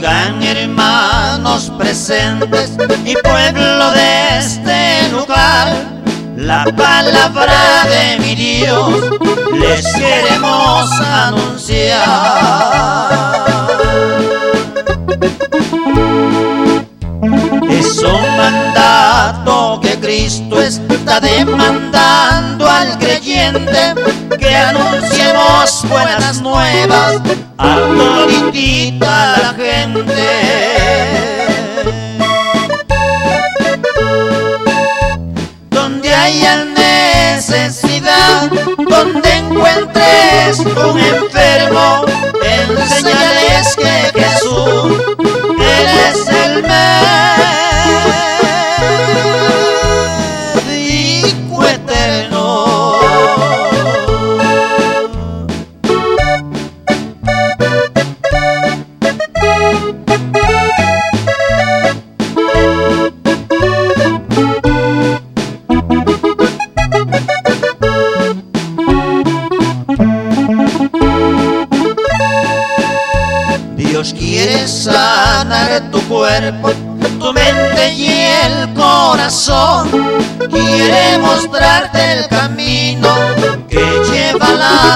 Oigan, hermanos presentes y pueblo de este lugar, la palabra de mi Dios les queremos anunciar. Es un mandato que Cristo está demandando al creyente, que anunciemos buenas nuevas a toditita la gente. Donde haya necesidad, donde encuentres un enfermo, enséñales que Jesús, Él es el médico eterno. Dios quiere sanar tu cuerpo, tu mente y el corazón. Quiere mostrarte el camino que lleva a la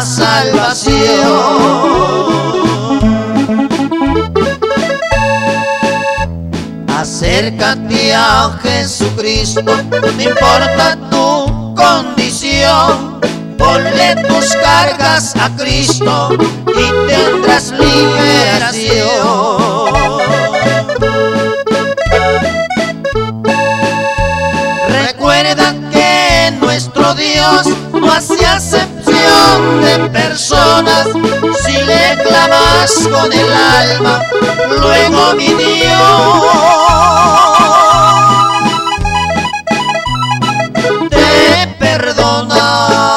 salvación. Acércate a Jesucristo, no importa tu condición. Ponle tus cargas a Cristo y tendrás liberación. Recuerda que nuestro Dios no hace acepción de personas. Si le clamas con el alma, luego mi Dios te perdona.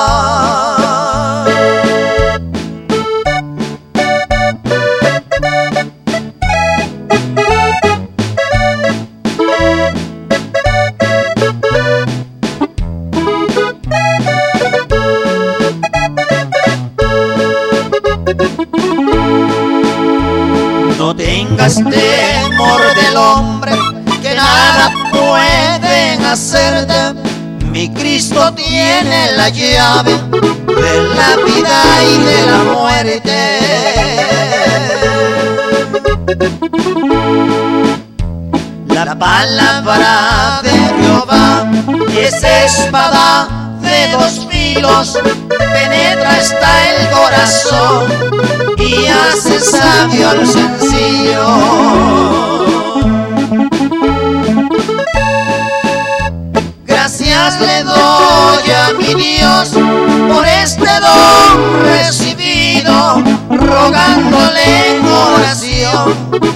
No tengas temor del hombre, que nada pueden hacerte. Mi Cristo tiene la llave de la vida y de la muerte. La palabra de Jehová es espada de dos filos, penetra hasta el corazón y hace sabio al sencillo. Gracias le doy a mi Dios por este don recibido, rogándole en oración